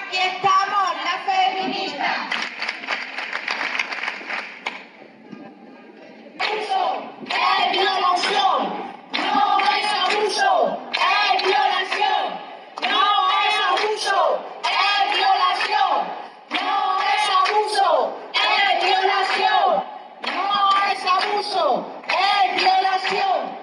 Aquí estamos, las feministas. Abuso es violación, no es abuso, es violación, no es abuso, es violación, no es abuso, es violación, no es abuso, es violación.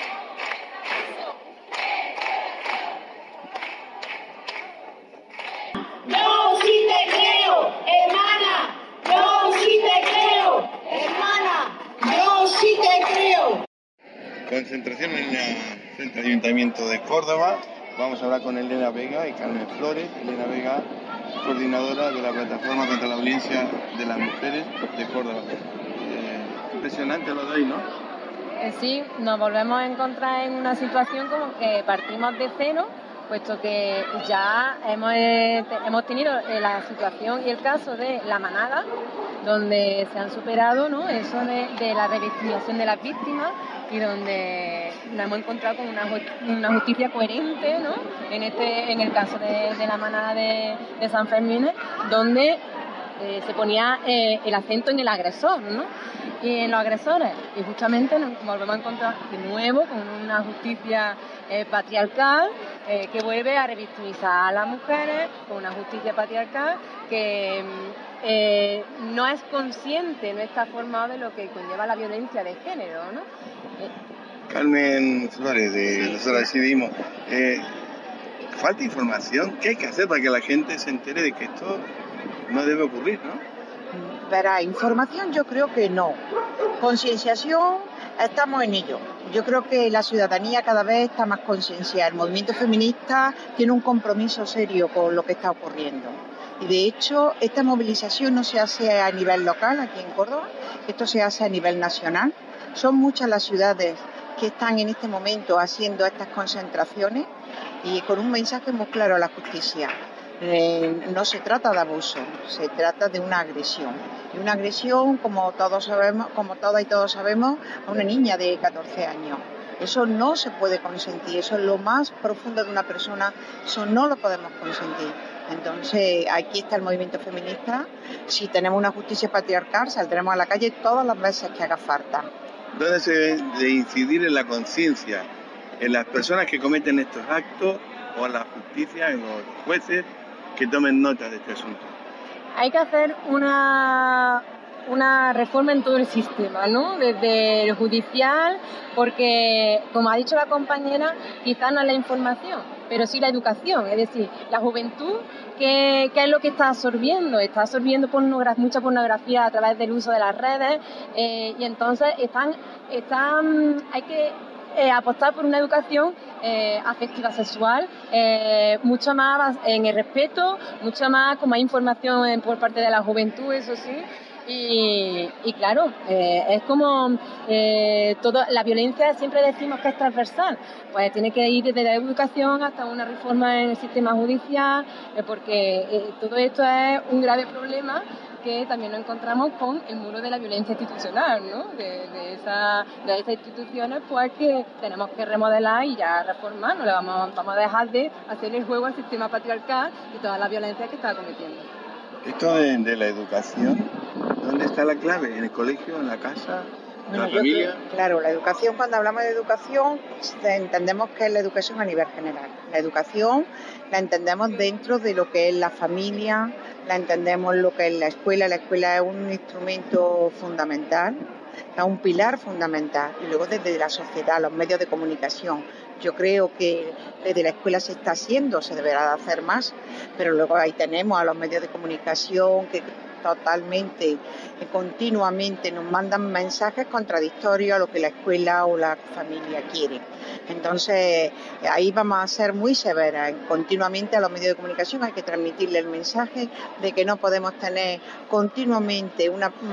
Yo sí te creo, hermana, yo sí te creo, hermana, yo sí te creo. Concentración en el Centro de Ayuntamiento de Córdoba. Vamos a hablar con Elena Vega y Carmen Flores. Elena Vega, coordinadora de la Plataforma contra la Violencia de las Mujeres de Córdoba. Impresionante lo de hoy, ¿no? Sí, nos volvemos a encontrar en una situación como que partimos de cero, puesto que ya hemos tenido la situación y el caso de La Manada, donde se han superado, ¿no?, eso de la revictimización de las víctimas, y donde nos hemos encontrado con una justicia coherente, ¿no?, en el caso de La Manada de San Fermín, donde se ponía el acento en el agresor, ¿no?, y en los agresores, y justamente nos volvemos a encontrar de nuevo con una justicia patriarcal que vuelve a revictimizar a las mujeres, con una justicia patriarcal que no es consciente, no está formado de lo que conlleva la violencia de género, ¿no? Carmen Flores, de Nosotros Decidimos. Falta información. ¿Qué hay que hacer para que la gente se entere de que esto no debe ocurrir, no? Para información yo creo que no. Concienciación, estamos en ello. Yo creo que la ciudadanía cada vez está más concienciada. El movimiento feminista tiene un compromiso serio con lo que está ocurriendo. Y de hecho, esta movilización no se hace a nivel local aquí en Córdoba, esto se hace a nivel nacional. Son muchas las ciudades que están en este momento haciendo estas concentraciones y con un mensaje muy claro a la justicia. No se trata de abuso, se trata de una agresión. Y una agresión, como todos sabemos, como todas y todos sabemos, a una niña de 14 años. Eso no se puede consentir, eso es lo más profundo de una persona, eso no lo podemos consentir. Entonces, aquí está el movimiento feminista. Si tenemos una justicia patriarcal, saldremos a la calle todas las veces que haga falta. ¿Dónde se debe de incidir en la conciencia? ¿En las personas que cometen estos actos o en la justicia, en los jueces que tomen nota de este asunto? Hay que hacer una reforma en todo el sistema, ¿no? Desde el judicial, porque, como ha dicho la compañera, quizás no es la información, pero sí la educación, es decir, la juventud, ¿qué es lo que está absorbiendo? Está absorbiendo mucha pornografía a través del uso de las redes, y entonces hay que apostar por una educación afectiva sexual, mucho más en el respeto, mucho más con más información por parte de la juventud, eso sí. Y claro, es como toda la violencia, siempre decimos que es transversal, pues tiene que ir desde la educación hasta una reforma en el sistema judicial, porque todo esto es un grave problema que también nos encontramos con el muro de la violencia institucional, ¿no? De estas instituciones, pues que tenemos que remodelar y ya reformar, no le vamos a dejar de hacer el juego al sistema patriarcal y toda la violencia que está cometiendo. Esto de la educación, ¿dónde está la clave? ¿En el colegio, en la casa, en la familia? Claro, la educación, cuando hablamos de educación, entendemos que es la educación a nivel general. La educación la entendemos dentro de lo que es la familia, la entendemos lo que es la escuela. La escuela es un instrumento fundamental, es un pilar fundamental. Y luego desde la sociedad, los medios de comunicación. Yo creo que desde la escuela se está haciendo, se deberá de hacer más, pero luego ahí tenemos a los medios de comunicación que totalmente, continuamente nos mandan mensajes contradictorios a lo que la escuela o la familia quiere. Entonces, ahí vamos a ser muy severas. Continuamente a los medios de comunicación hay que transmitirle el mensaje de que no podemos tener continuamente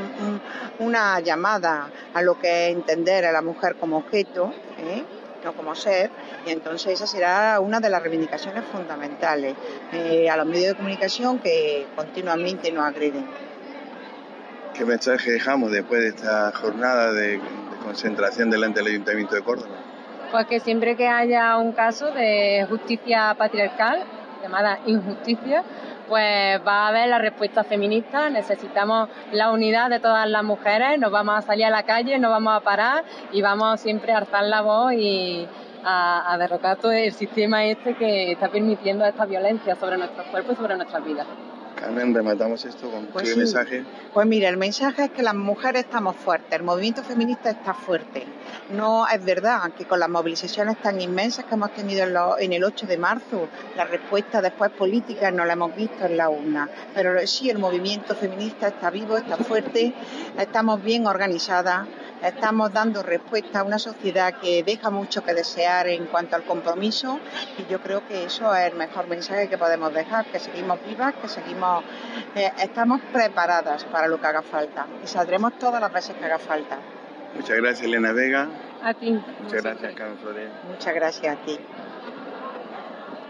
una llamada a lo que es entender a la mujer como objeto, no como ser, y entonces esa será una de las reivindicaciones fundamentales a los medios de comunicación que continuamente nos agreden. ¿Qué mensaje dejamos después de esta jornada de concentración delante del Ayuntamiento de Córdoba? Pues que siempre que haya un caso de justicia patriarcal, llamada injusticia, pues va a haber la respuesta feminista. Necesitamos la unidad de todas las mujeres, nos vamos a salir a la calle, no vamos a parar y vamos siempre a alzar la voz y a derrocar todo el sistema este que está permitiendo esta violencia sobre nuestros cuerpos y sobre nuestras vidas. Carmen, rematamos esto con Pues tu sí. mensaje. Pues mira, el mensaje es que las mujeres estamos fuertes, el movimiento feminista está fuerte. No es verdad que con las movilizaciones tan inmensas que hemos tenido en el 8 de marzo, la respuesta después política no la hemos visto en la urna. Pero sí, el movimiento feminista está vivo, está fuerte, estamos bien organizadas, estamos dando respuesta a una sociedad que deja mucho que desear en cuanto al compromiso y yo creo que eso es el mejor mensaje que podemos dejar, que seguimos vivas, que seguimos, estamos preparadas para lo que haga falta y saldremos todas las veces que haga falta. Muchas gracias, Elena Vega. A ti. Muchas gracias, Carmen Flores. Muchas gracias a ti.